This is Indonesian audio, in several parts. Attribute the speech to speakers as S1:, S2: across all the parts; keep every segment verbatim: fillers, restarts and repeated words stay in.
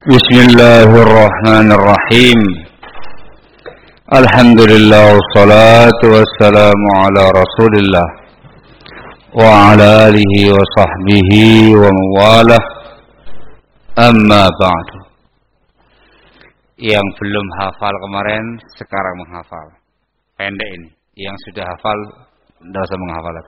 S1: Bismillahirrahmanirrahim. Alhamdulillah wassalatu wassalamu ala Rasulillah wa ala alihi wa sahbihi wa mawalah. Amma ba'du. Yang belum hafal kemarin sekarang menghafal. Pendek ini. Yang sudah hafal tidak usah menghafal lagi.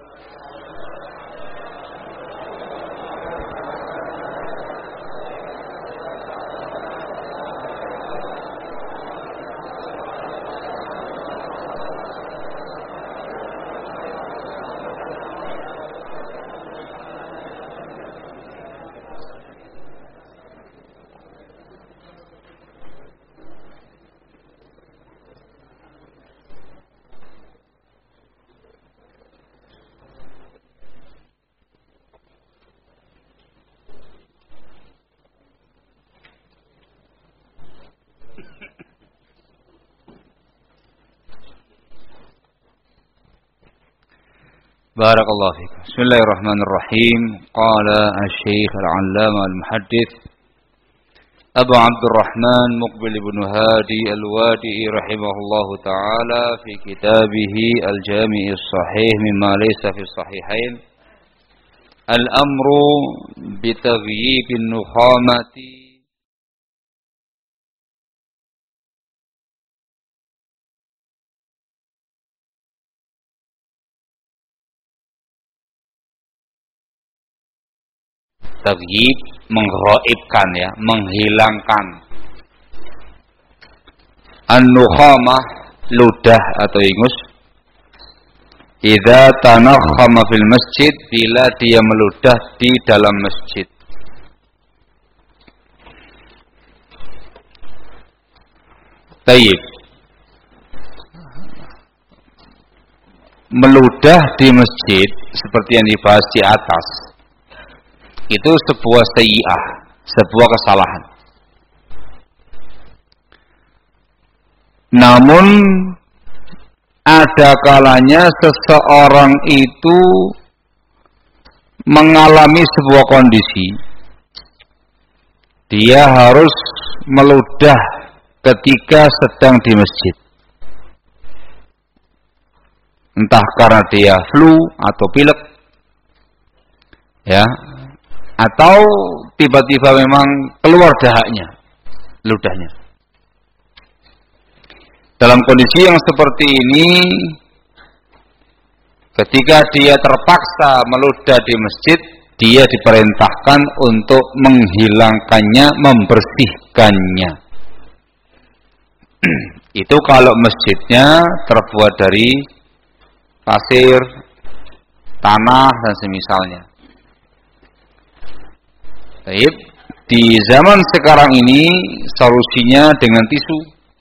S1: Barakallahu fikum. Bismillahirrahmanirrahim. Qala asy-Syaikh al-'Allamah al-Muhaddits Abu Abdurrahman Muqbil ibn Hadi al-Wadi'i rahimahullahu ta'ala fi kitabih al-Jami' as-Sahih mimma laysa fi as-sahihain al-amru bi taghyib an-nukhamati Taghyib, menggaibkan ya, menghilangkan. An-nukhamah, ludah atau ingus. Idza tanakhama fil masjid, bila dia meludah di dalam masjid. Tayyib. Meludah di masjid seperti yang dibahas di atas. Itu sebuah sayyi'ah, sebuah kesalahan. Namun ada kalanya seseorang itu mengalami sebuah kondisi, dia harus meludah ketika sedang di masjid. Entah karena dia flu atau pilek, ya, atau tiba-tiba memang keluar dahaknya, ludahnya. Dalam kondisi yang seperti ini, ketika dia terpaksa meludah di masjid, dia diperintahkan untuk menghilangkannya, membersihkannya. Itu kalau masjidnya terbuat dari pasir, tanah, dan semisalnya. Baik, di zaman sekarang ini solusinya dengan tisu.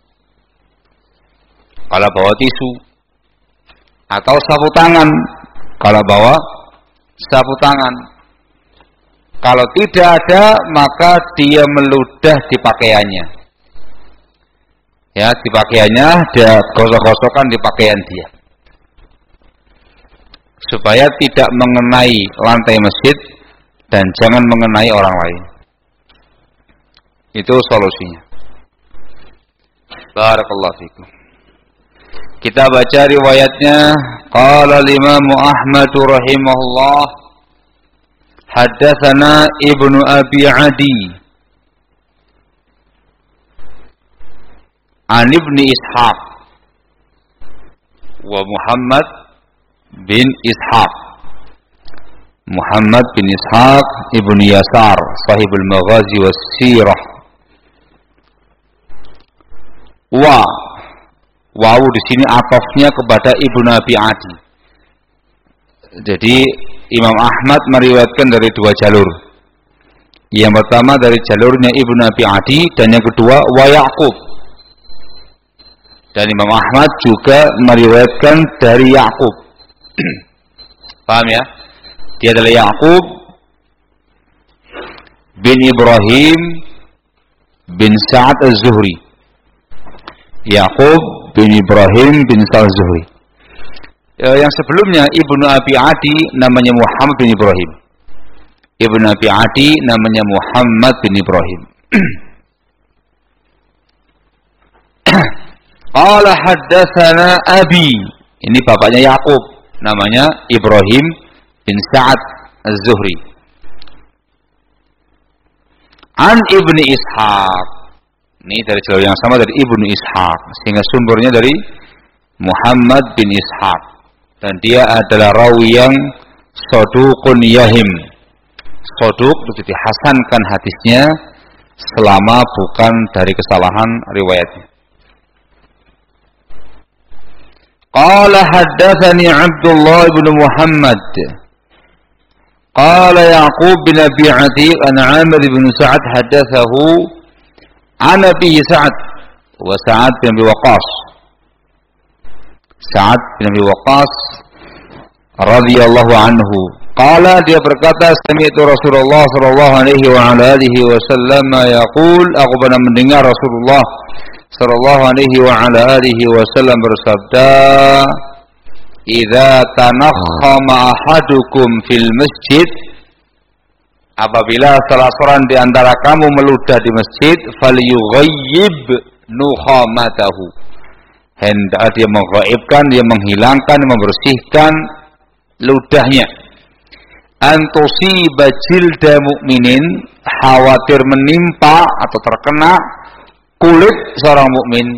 S1: Kalau bawa tisu atau sapu tangan, kalau bawa sapu tangan. Kalau tidak ada, maka dia meludah di pakaiannya. Ya, di pakaiannya dia gosok-gosokkan di pakaian dia. Supaya tidak mengenai lantai masjid dan jangan mengenai orang lain. Itu solusinya. Barakallahu fikum. Kita baca riwayatnya. Qala al-Imam Ahmad rahimahullah, haddatsana Ibnu Abi Adi an Ibni Ishaq wa Muhammad bin Ishaq. Muhammad bin Ishaq ibn Yasar, sahibul Maghazi was Sirah. Wa, waw di sini atofnya kepada Ibnu Abi Adi. Jadi Imam Ahmad meriwayatkan dari dua jalur. Yang pertama dari jalurnya Ibnu Abi Adi, dan yang kedua wa Yaqub. Dan Imam Ahmad juga meriwayatkan dari Yaqub. Paham ya? Dia adalah Yaqub bin Ibrahim bin Sa'ad az-Zuhri. Yaqub bin Ibrahim bin Sa'ad az-Zuhri. Yang sebelumnya Ibnu Abi Adi namanya Muhammad bin Ibrahim. Ibnu Abi Adi namanya Muhammad bin Ibrahim. Qala haddatsana abi. Ini bapaknya Yakub, namanya Ibrahim bin Sa'ad Az-Zuhri. An Ibnu Ishaq. Ini dari jalur yang sama dari Ibnu Ishaq, sehingga sumbernya dari Muhammad bin Ishaq, dan dia adalah rawi yang saduqun yahim. Saduq itu dihasankan hadisnya selama bukan dari kesalahan riwayatnya. Qala haddatsani Abdullah bin Muhammad qala Yaqub bin Abi Atiq an Amir bin Sa'ad haddatsahu an Abi Sa'ad wa Sa'ad bin Abi Waqqas. Sa'ad bin Abi Waqqas radhiyallahu anhu qala, dia berkata, sami'tu Rasulullah sallallahu alaihi wa ala alihi wasallam yaqul, aku pernah mendengar Rasulullah sallallahu alaihi wa ala alihi wasallam bersabda, idza tanakhama ahadukum fil masjid, apabila salah seorang di antara kamu meludah di masjid, falyughayyib nukhamatahu, hendak dia menggaibkan, dia menghilangkan, membersihkan ludahnya. Antusiba jilda mu'minin, khawatir menimpa atau terkena kulit seorang mukmin.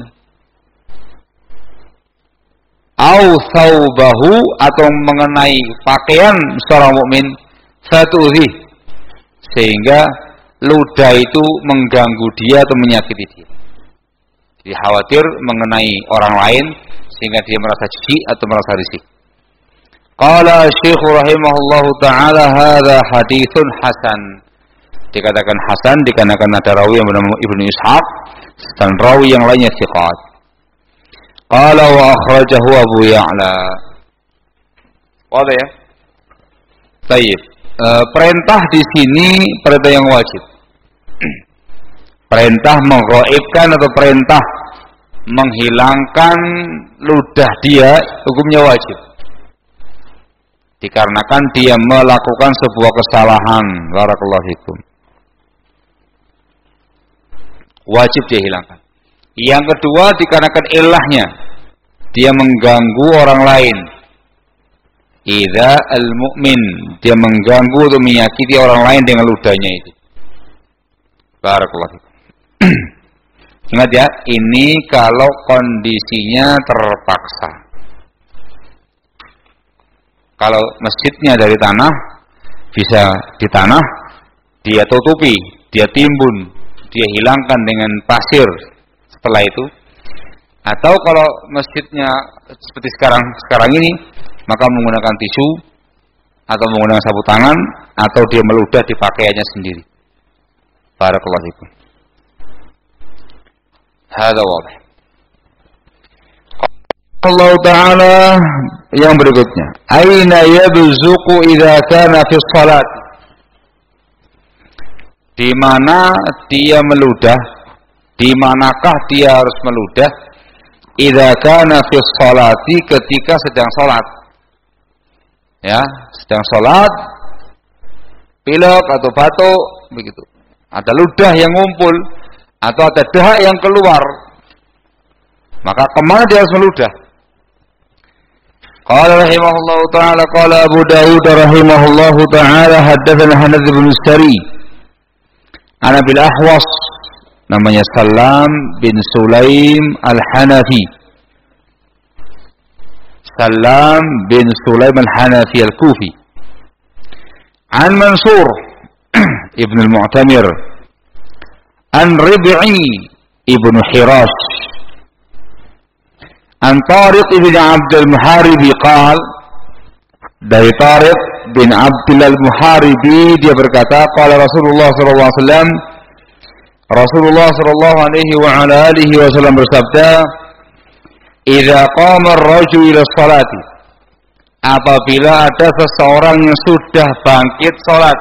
S1: Au thawbahu, atau mengenai pakaian seorang mukmin, fatuhi, sehingga ludah itu mengganggu dia atau menyakiti dia. Jadi khawatir mengenai orang lain sehingga dia merasa jijik atau merasa risih. Qala Syekh rahimahullahu taala, hadza haditsun hasan. Dikatakan hasan dikarenakan ada rawi yang bernama Ibnu Ishaq dan rawi yang lainnya thiqat. Qala wa akhrajahu Abu Ya'la. Wadah ya? Baik. E, perintah di sini perintah yang wajib. Perintah menggaibkan atau perintah menghilangkan ludah dia hukumnya wajib. Dikarenakan dia melakukan sebuah kesalahan. Barakallahu fikum. Wajib dia hilangkan. Yang kedua, dikarenakan ilahnya, dia mengganggu orang lain. Idza al-mu'min, dia mengganggu atau menyakiti orang lain dengan ludahnya itu. Barakallahu fikum. Ingat ya, ini kalau kondisinya terpaksa. Kalau masjidnya dari tanah, bisa di tanah, dia tutupi, dia timbun, dia hilangkan dengan pasir setelah itu. Atau kalau masjidnya seperti sekarang sekarang ini, maka menggunakan tisu atau menggunakan sapu tangan, atau dia meludah di pakaiannya sendiri. Barakallahu fikum. Hadza wadih. Allah Ta'ala yang berikutnya, aina yabzuqu idza kana fi shalat, di mana dia meludah, di manakah dia harus meludah, idza kana fi sholati, ketika sedang salat. Ya, sedang salat, pilek atau batuk begitu. Ada ludah yang ngumpul atau ada dahak yang keluar, maka kemana dia harus meludah? Qala rahimahullahu ta'ala, qala Abu Dawud rahimahullahu ta'ala, haddatsana Hanad bin Sari ana bil Ahwas, namanya Salam bin Sulaim al-Hanafi. Salam bin Sulaim al-Hanafi al-Kufi. An Mansur ibn al-Mu'tamir an Rib'i ibn Hirash an Tariq bin Abd al-Muharibi qal, dari Tariq bin Abd al-Muharibi dia berkata, qala Rasulullah sallallahu alaihi wasallam, Rasulullah sallallahu alaihi wa ala alihi wasallam bersabda, idza qama ar-rajulu ila sholati, apabila ada seseorang yang sudah bangkit salat,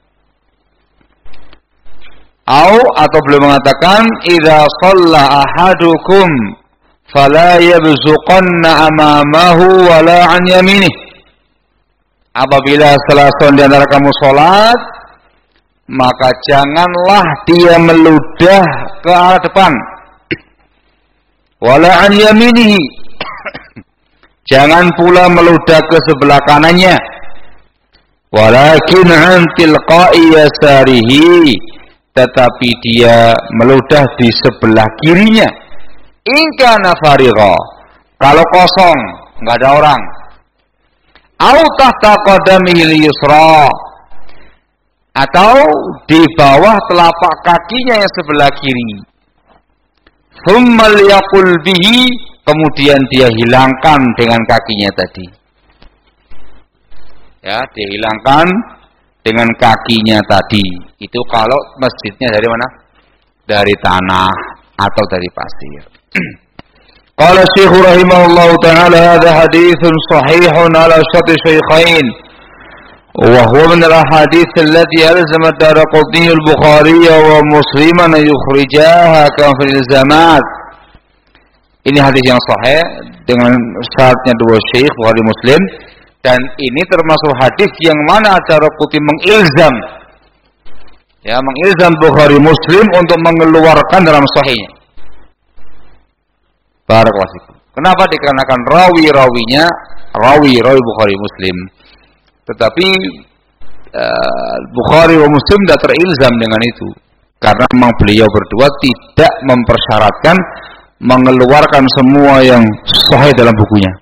S1: au atau beliau mengatakan, idza shalla ahadukum fala yabzuqanna amamahu wala an yaminih, apabila salah seorang di antara kamu salat, maka janganlah dia meludah ke arah depan wala an yaminihi, jangan pula meludah ke sebelah kanannya, walakin an tilqa'i yasarihi, tetapi dia meludah di sebelah kirinya. In kana farigha, kalau kosong, enggak ada orang. Au tahta qadamihi yusra, atau di bawah telapak kakinya yang sebelah kiri. Thumma liyaqul bihi, kemudian dia hilangkan dengan kakinya tadi. Ya, dia hilangkan dengan kakinya tadi. Itu kalau masjidnya dari mana? Dari tanah atau dari pasir. Qala Syekh rahimahullahu taala, hadza haditsun sahihun ala syarti syaikhain. وهو من الأحاديث التي ألزم الدارقطني البخاري ومسلم أن يخرجاها كما في الإلزامات. Ini hadis yang sahih dengan syaratnya dua syekh Bukhari Muslim, dan ini termasuk hadis yang mana Ad-Daraqutni mengilzam, ya, mengilzam Bukhari Muslim untuk mengeluarkan dalam sahihnya. Barakallahu fikum. Kenapa? Dikarenakan rawi-rawinya rawi-rawi Bukhari Muslim. Tetapi uh, Bukhari wa Muslim tidak terilzam dengan itu, karena memang beliau berdua tidak mempersyaratkan mengeluarkan semua yang sahih dalam bukunya.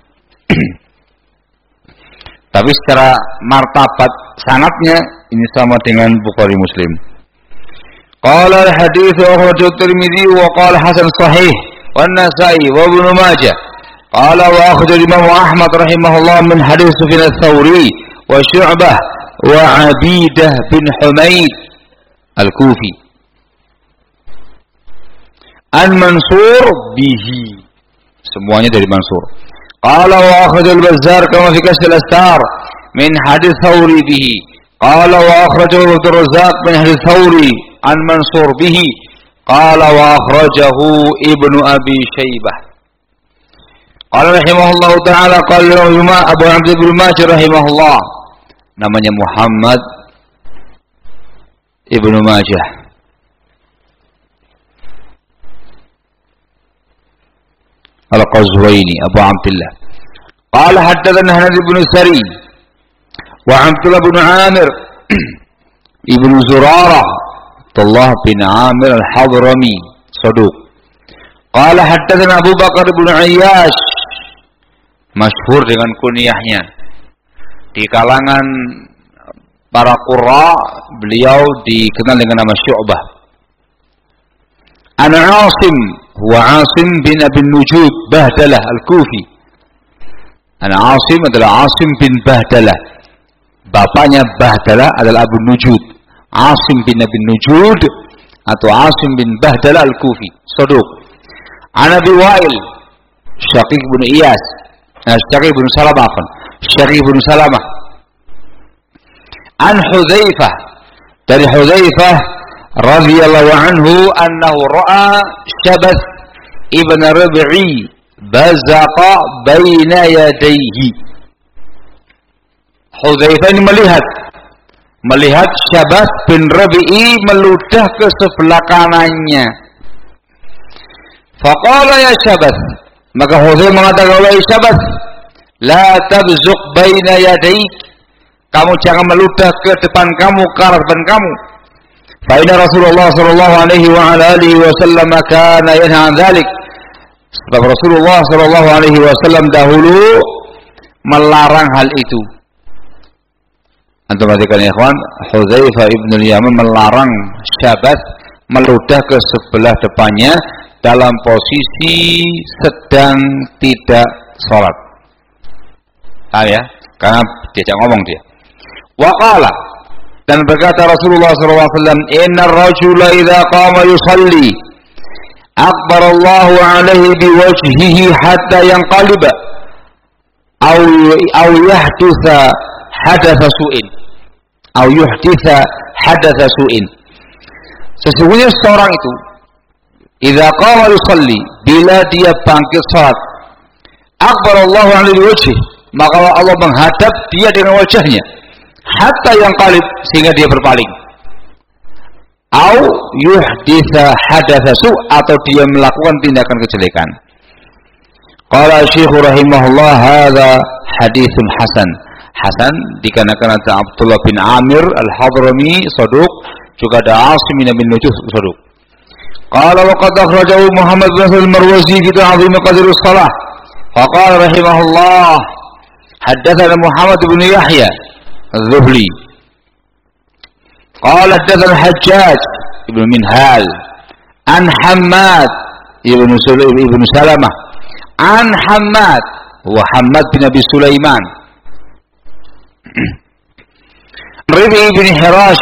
S1: Tapi secara martabat sanadnya ini sama dengan Bukhari Muslim. Qala al-hadits akhrajahu Tirmidzi wa qala hasan sahih wa an-Nasa'i wa Ibnu Majah. Qala wa akhrajahu Imam Ahmad rahimahullah min hadits Sufyan ats-Tsauri wa Syu'bah wa Abidah bin Humaid al-Kufi an Mansur bihi, semuanya dari Mansur. Qala wa akhraj al-Bazzar kama fi Kashf al-Astar min hadits Thawri bihi. Qala wa akhrajahu Abdur Razzaq min hadits Thawri an Mansur bihi. Qala wa akhrajahu Ibnu Abi Syaibah. Qala rahimahullahu ta'ala, qala Abu Abd ibn Majah rahimahullah, namanya Muhammad Ibnu Majah. Al-Qazwaini Abu Abdullah. Qala haddatsana Hanad ibn Sari wa Abdullah bin Amir ibn Zurarah, Abdullah bin Amir al-Hadrami, saduq. Qala haddatsana Abu Bakar bin Ayyash, masyhur dengan kunyahnya di kalangan para qurra, beliau dikenal dengan nama Syu'bah. Ana Asim, huwa Asim bin Abi Nujud Bahdalah al-Kufi. Ana Asim adalah Asim bin Bahdalah, bapaknya Bahdalah adalah Abu Nujud. Asim bin Abi Nujud atau Asim bin Bahdalah al-Kufi, saduq. Ana Abi Wa'il, Syaqiq bin Iyas, Syaqiq bin Salamah, Syaqiq bin Salamah. An Hudzaifah, dari Hudzaifah radhiyallahu anhu annahu ra'a Syabath ibn Rabi'i bazaqa baina yadayhi. Hudzaifah ini melihat melihat Syabath bin Rabi'i meludah ke sebelah kanannya. Faqala ya Syabath, maka Hudzaifah mengatakan, wahai Syabath, la tabzuq baina yadayk, kamu jangan meludah ke depan kamu, ke arah depan kamu. Fa inna Rasulullah sallallahu alaihi wa ala alihi wasallam kana yanha an dzalik. Sebab Rasulullah sallallahu alaihi wasallam dahulu melarang hal itu. Antum perhatikan ya ikhwan, Hudzaifah ibn al-Yaman melarang Syabath meludah ke sebelah depannya dalam posisi sedang tidak sholat. Ah ya, karena diajak ngomong dia. Wa qala, dan berkata Rasulullah sallallahu alaihi wasallam, innar rajula idza qama yusalli akbar Allahu alaihi biwajhihi hatta yanqaliba aw aw yahditha hadatha su'in aw yuhditha hadatha su'in. Sesungguhnya seorang itu idza qama yusalli, bila dia bangkit salat, akbar Allahu alaihi biwajhihi, maka Allah menghadap dia dengan wajahnya, hatta yang qalib, sehingga dia berpaling. Au yuhditha hadatha su, atau dia melakukan tindakan kejelekan. Qala Syekh rahimahullah hadza haditsun hasan. Hasan dikarenakan ada Abdullah bin Amir Al-Hadrami saduq, juga ada Asim bin Nujuh saduq. Qala wa qad akhrajahu Muhammad bin Al-Marwazi fi ta'zim qadr as-salah. Faqala rahimahullah haddatsana Muhammad bin Yahya Az-Zuhli. Qala haddatsana Hajjaj ibn Minhal an Hammad ibn Sulaim ibn Salamah an Hammad wa Hammad bin Abi Sulaiman Rabi ibn Hirash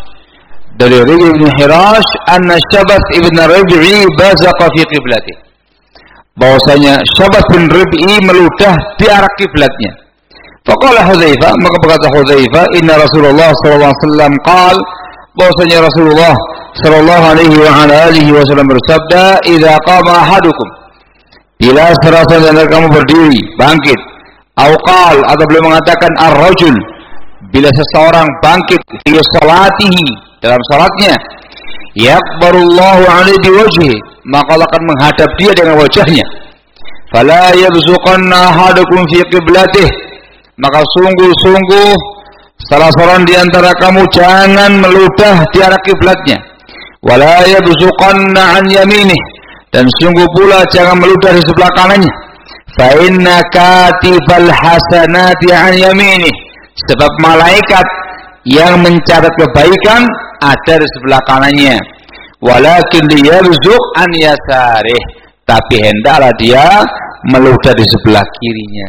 S1: dari Rabi ibn Hirash anna Syabat ibn Rabi'i bazaqa fi qiblati, bahwasanya Syabat bin Rabi'i meludah di arah kiblatnya. Faqala Hudzaifah, maka berkata Hudzaifah, inna Rasulullah sallallahu alaihi wasallam qala, bahwasanya Rasulullah sallallahu alaihi wa ala alihi wasallam bersabda, idza qama ahadukum, bila salah seorang dari kamu berdiri, bangkit, au qal, atau beliau mengatakan ar-rajul, bila seseorang bangkit fi salatihi, dalam salatnya, yakbarullahu alaihi biwajhi, maka Allah akan menghadap dia dengan wajahnya. Fala yabzuqanna ahadukum fi qiblatih, maka sungguh-sungguh salah seorang di antara kamu jangan meludah di arah kiblatnya. Wala yabzuqanna an yaminih, dan sungguh pula jangan meludah di sebelah kanannya. Fa inna katibal hasanati an yaminih, sebab malaikat yang mencatat kebaikan ada di sebelah kanannya. Walakin liyarzuq an yasarih, tapi hendaklah dia meludah di sebelah kirinya.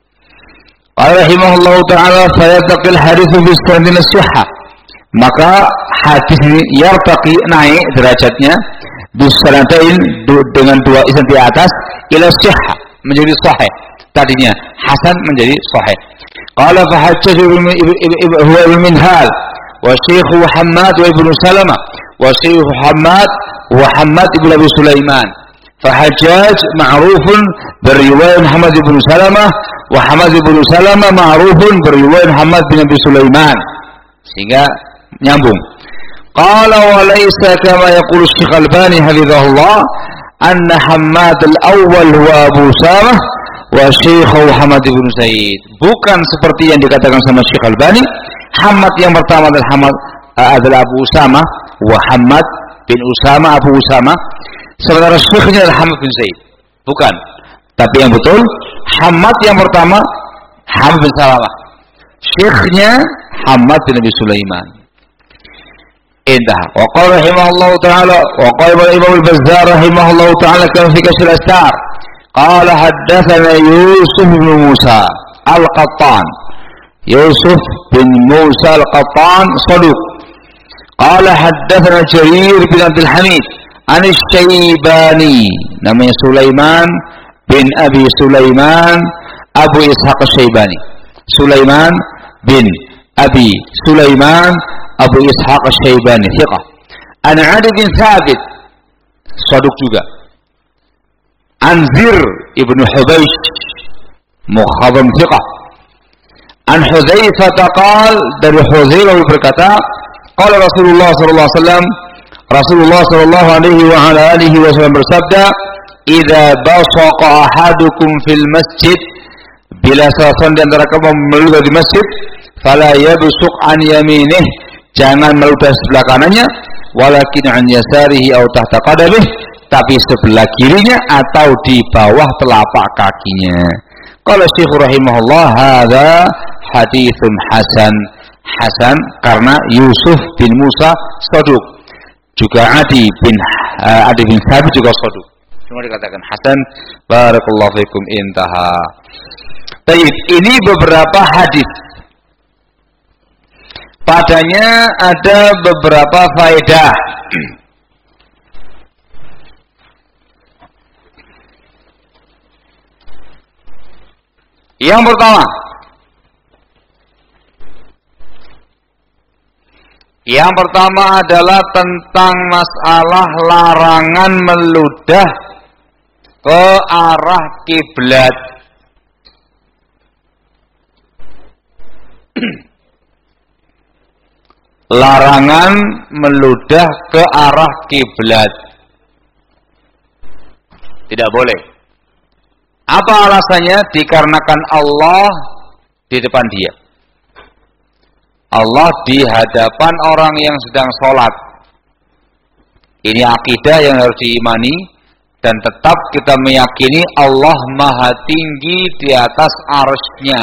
S1: Rahimahullah ta'ala fayataqil hadithu bisanadin as-sihhah, maka hadis ini yartaqi, naik derajatnya bisanadain dengan dua isnad di atas ila sihhah, menjadi sahih. Tadinya hasan menjadi sahih. Qala fa Hajjaj huwa ibn Minhal wa Syekh Muhammad wa ibn Salamah wa Syekh Muhammad wa Hammad ibn Abi Sulaiman. Fa Hajjaj ma'rufun beriwayat Muhammad ibn Salamah wa Hammad ibn Salamah ma'rufun beriwayat Muhammad bin Abi Sulaiman, sehingga nyambung. Qala wa laysa kama yaqulu Syekh Albani hafizahullah anna Hammad al-awwal wa Abu Samah wa Syekh Muhammad ibn Zaid, bukan seperti yang dikatakan sama Syekh Albani, Hammad yang pertama adalah Hammad adalah Abu Usama wa Hammad bin Usama Abu Usama, sementara Syekhnya adalah Hammad bin Zaid. Bukan, tapi yang betul Hammad yang pertama Hammad bin Salamah, Syekhnya Hammad bin Abi Sulaiman. Indah. Wa qala rahimahullahu ta'ala wa qala Imam al-Bazzar rahimahullahu ta'ala kan fi Kashf al-Astar qala haddatsana Yusuf bin Musa al-Qattan, Yusuf bin Musa al-Qattan saduq. Qala haddatsana Jarir bin Abdul Hamid an Syaibani, namanya Sulaiman bin Abi Sulaiman Abu Ishaq Syaibani, Sulaiman bin Abi Sulaiman Abu Ishaq Syaibani thiqah. An Adi bin Thabit saduq juga. Anzir ibn Hubaysh mukhadram thiqah. An Hudzaifah qala, dari Hudzaifah berkata, qala Rasulullah sallallahu alaihi wasallam, Rasulullah sallallahu alaihi wa ala alihi wasallam bersabda, idza basaqa ahadukum fil masjid, bila salah seorang di antara kamu meludah di masjid, fala yabsuq an yaminih, jangan meludah sebelah kanannya, walakin an yasarihi aw tahta qadamih, tapi sebelah kirinya atau di bawah telapak kakinya. Qala Syekh rahimahullah hadza haditsun hasan. Hasan karena Yusuf bin Musa saduq, juga Adi bin uh, Adi bin Thabit juga saduq, semua dikatakan hasan. Barakallahu fikum. Intaha. Baik, ini beberapa hadis, padanya ada beberapa faedah. Yang pertama, yang pertama adalah tentang masalah larangan meludah ke arah kiblat. Larangan meludah ke arah kiblat, tidak boleh. Apa alasannya? Dikarenakan Allah di depan dia. Allah di hadapan orang yang sedang sholat. Ini akidah yang harus diimani. Dan tetap kita meyakini Allah maha tinggi di atas arsy-Nya.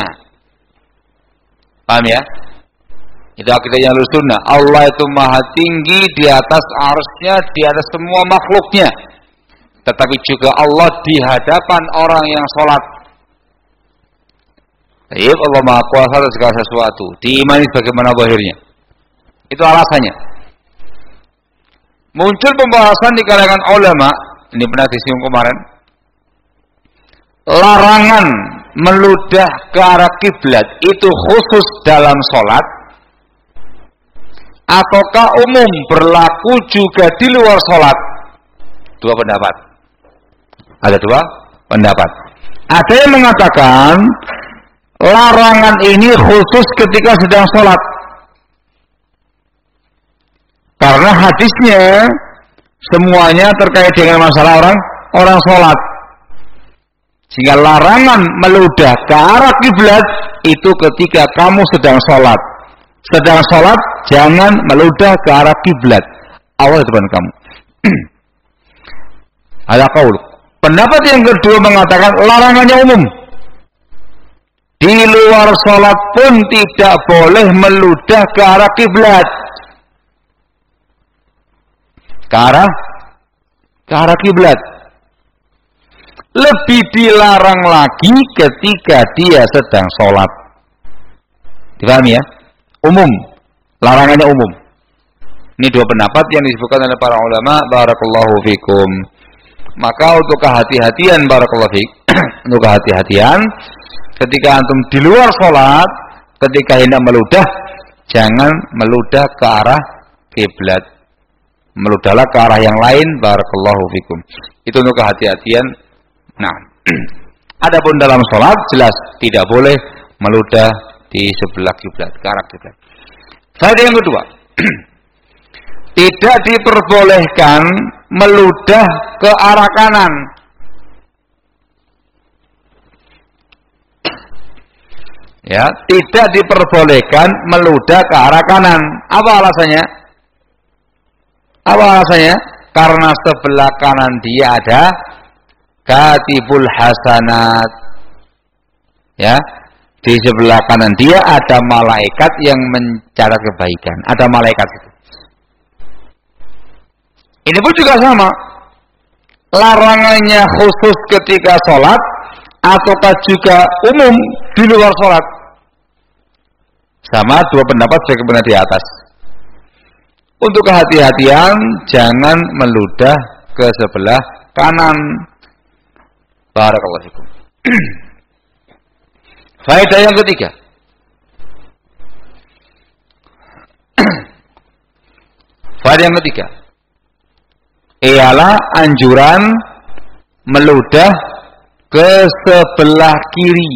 S1: Paham ya? Itu akidahnya Ahlussunnah. Allah itu maha tinggi di atas arsy-Nya, di atas semua makhluknya. Tetapi juga Allah di hadapan orang yang sholat. Baik, Allah maha kuasa atas segala sesuatu. Diimani bagaimana zahirnya. Itu alasannya. Muncul pembahasan di kalangan ulama. Ini pernah disinggung kemarin. Larangan meludah ke arah kiblat itu khusus dalam sholat, ataukah umum berlaku juga di luar sholat? Dua pendapat. Ada dua pendapat. Ada yang mengatakan larangan ini khusus ketika sedang sholat, karena hadisnya semuanya terkait dengan masalah orang orang sholat. Sehingga larangan meludah ke arah kiblat itu ketika kamu sedang sholat. Sedang sholat jangan meludah ke arah kiblat. Allah di depan kamu. Ada qaul. Pendapat yang kedua mengatakan larangannya umum. Di luar sholat pun tidak boleh meludah ke arah kiblat. Ke arah ke arah kiblat. Lebih dilarang lagi ketika dia sedang sholat. Dipahami ya? Umum. Larangannya umum. Ini dua pendapat yang disebutkan oleh para ulama. Barakallahu fikum. Maka untuk kehati-hatian, barakallahu fik, untuk kehati-hatian, ketika antum di luar sholat, ketika hendak meludah, jangan meludah ke arah kiblat. Meludahlah ke arah yang lain. Barakallahu fikum. Itu untuk kehati-hatian. Nah, adapun dalam sholat jelas tidak boleh meludah di sebelah kiblat, ke arah kiblat. Faedah yang kedua, tidak diperbolehkan meludah ke arah kanan. Ya, tidak diperbolehkan meludah ke arah kanan. Apa alasannya? Apa alasannya? Karena sebelah kanan dia ada katibul hasanat. Ya, di sebelah kanan dia ada malaikat yang mencatat kebaikan. Ada malaikat itu. Ini pun juga sama. Larangannya khusus ketika sholat ataukah juga umum di luar sholat. Sama dua pendapat sebagaimana di atas. Untuk kehati-hatian, jangan meludah ke sebelah kanan. Barakallahu fikum. Faedah yang ketiga. Faedah yang ketiga ialah anjuran meludah ke sebelah kiri.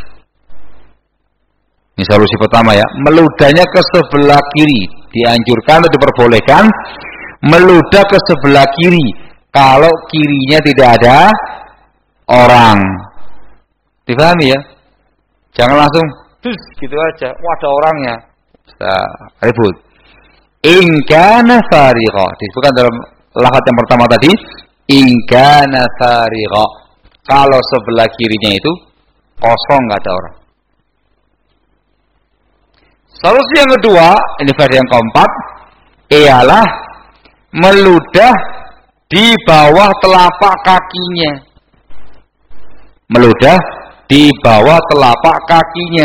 S1: Ini solusi pertama ya, meludahnya ke sebelah kiri. Dianjurkan atau diperbolehkan meludah ke sebelah kiri kalau kirinya tidak ada orang. Dipahami ya? Jangan langsung dus gitu aja. Wah, ada orangnya. Nah, ribut. In kana farigha. Disebutkan dalam lafaz yang pertama tadi, in kana farigha. Kalau sebelah kirinya itu kosong, enggak ada orang. Solusi yang kedua, ini faedah yang keempat, ialah meludah di bawah telapak kakinya. Meludah di bawah telapak kakinya.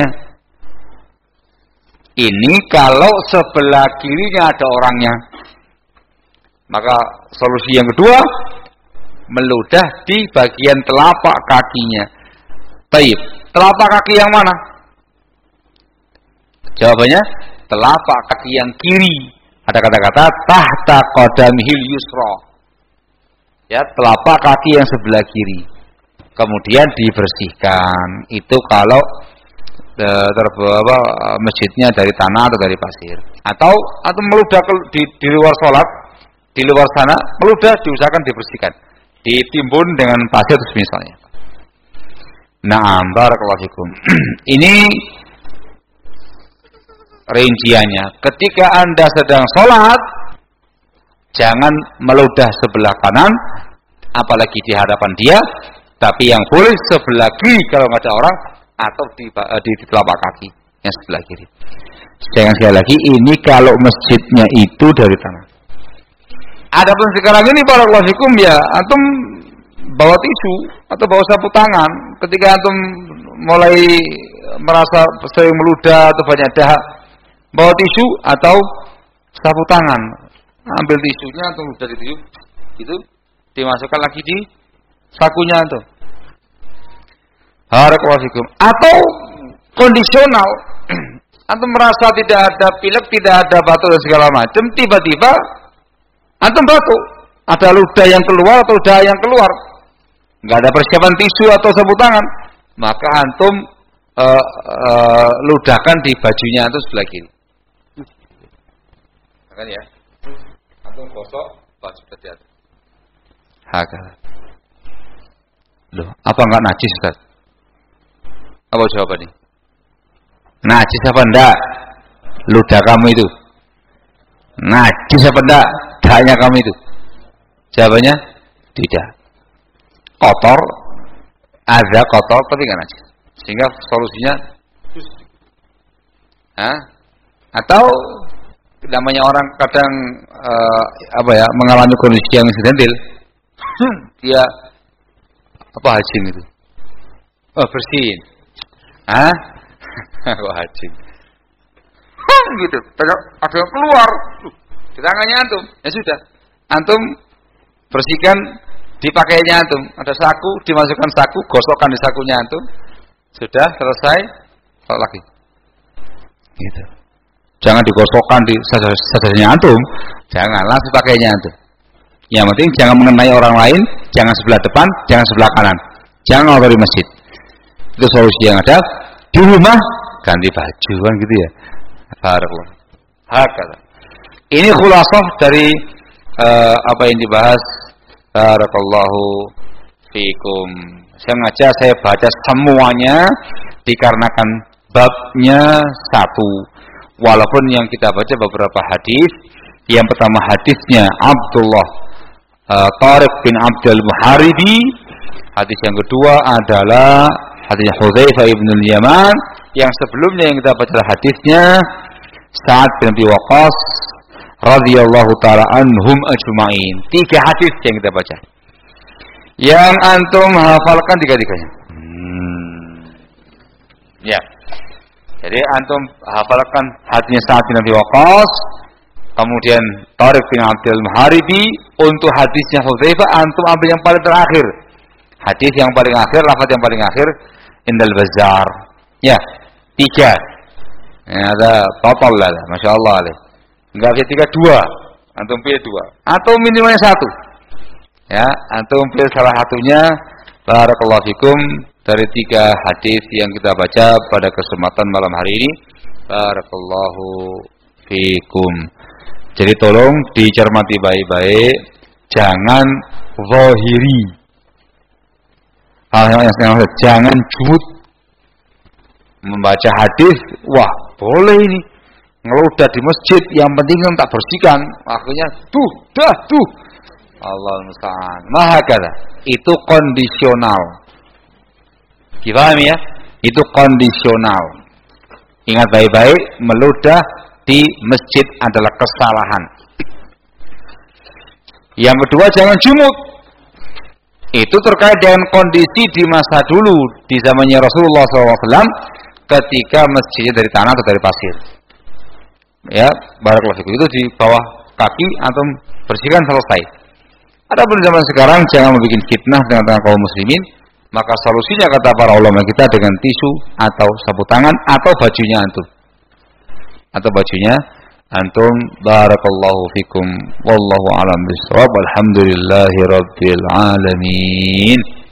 S1: Ini kalau sebelah kirinya ada orangnya. Maka solusi yang kedua, meludah di bagian telapak kakinya. Baik, telapak kaki yang mana? Jawabannya, telapak kaki yang kiri. Ada kata-kata tahta qadamihil yusra. Ya, telapak kaki yang sebelah kiri. Kemudian dibersihkan. Itu kalau e, terbawa masjidnya dari tanah atau dari pasir. Atau atau meludah di, di luar sholat, di luar sana, meludah diusahakan dibersihkan. Ditimbun dengan pasir misalnya. Naam, barakallahu fikum. Ini rinciannya. Ketika Anda sedang sholat, jangan meludah sebelah kanan, apalagi di hadapan dia, tapi yang boleh sebelah kiri kalau nggak ada orang, atau di, di, di telapak kaki yang sebelah kiri. Jangan sekali lagi, ini kalau masjidnya itu dari tanah. Adapun sekarang ini barakallahu fikum ya, antum bawa tisu atau bawa sapu tangan ketika antum mulai merasa sering meludah atau banyak dahak, bawa tisu atau sapu tangan, ambil tisunya atau ludah di tisu itu dimasukkan lagi di sakunya itu. Barakallahu fikum. Atau kondisional, antum merasa tidak ada pilek, tidak ada batuk dan segala macam, tiba-tiba antum batuk, ada ludah yang keluar atau ludah yang keluar, nggak ada persiapan tisu atau sapu tangan, maka antum uh, uh, ludahkan di bajunya itu sebelah kiri. Kan ya, antum gosok baju seperti itu. Hakah. Loh, apa enggak najis, Ustaz? Apa jawabannya? Najis apa enggak? Ludah kamu itu. Najis apa enggak? Dahaknya kamu itu. Jawabannya tidak. Kotor, ada kotor tapi enggak najis. Sehingga solusinya Hah? Atau namanya orang kadang uh, apa ya, mengalami kondisi yang insidental. Dia apa hajin itu? Oh, bersihin. Hah? Kok hajin? Gitu. Ada yang keluar di tangannya antum. Ya sudah. Antum bersihkan dipakainya antum. Ada saku, dimasukkan saku, gosokkan di sakunya antum. Sudah selesai, salat lagi. Gitu. Jangan digosokkan di sadarnya antum. Jangan, langsung pakainya antum. Yang penting jangan mengenai orang lain, jangan sebelah depan, jangan sebelah kanan. Jangan dari masjid. Itu solusi yang ada. Di rumah ganti baju kan gitu ya. Barakallah. Hakala. Ini khulasah dari uh, apa yang dibahas. Barakallahu fikum. Sengaja saya baca semuanya dikarenakan babnya satu. Walaupun yang kita baca beberapa hadis. Yang pertama hadisnya Abdullah uh, Tariq bin Abdul Muharibi. Hadis yang kedua adalah hadis Hudzaifah ibn al-Yaman. Yang sebelumnya yang kita baca hadisnya Sa'ad bin Abi Waqqas radhiyallahu taala anhum ajma'in. Tiga hadis yang kita baca. Yang antum hafalkan tiga-tiganya. Hmm. Ya. Jadi antum hafalkan hadisnya Sa'ad bin Abi Waqqas, kemudian Tariq bin Abdul Muharibi. Untuk hadisnya Hudzaifah antum ambil yang paling terakhir. Hadis yang paling akhir, lafaz yang paling akhir Indal Bazzar. Ya, tiga. Ya, ada total lah, masya Allah. Enggak bisa tiga, dua. Antum pilih dua. Atau minimalnya satu. Ya, antum pilih salah satunya. Barakallahu fikum dari tiga hadis yang kita baca pada kesempatan malam hari ini. Barakallahu fikum. Jadi tolong dicermati baik-baik, jangan zahiri. Hal yang yang jangan jumud membaca hadis, wah boleh ini ngeludah di masjid, yang penting kan tak bersihkan, akhirnya tuh dah tuh Allah musta'an. Mahakala itu kondisional, dipahami ya? Itu kondisional. Ingat baik-baik, meludah di masjid adalah kesalahan. Yang kedua, jangan jumud. Itu terkait dengan kondisi di masa dulu, di zamannya Rasulullah shallallahu alaihi wasallam, ketika masjidnya dari tanah atau dari pasir. Ya, barakallahu fikum. Itu di bawah kaki atau bersihkan selesai. Adapun zaman sekarang jangan membuat fitnah dengan tangan kaum muslimin, maka solusinya kata para ulama kita dengan tisu atau sapu tangan atau bajunya antum. Atau bajunya antum. Barakallahu fikum wallahu a'lam bishawab. Alhamdulillahi rabbil alamin.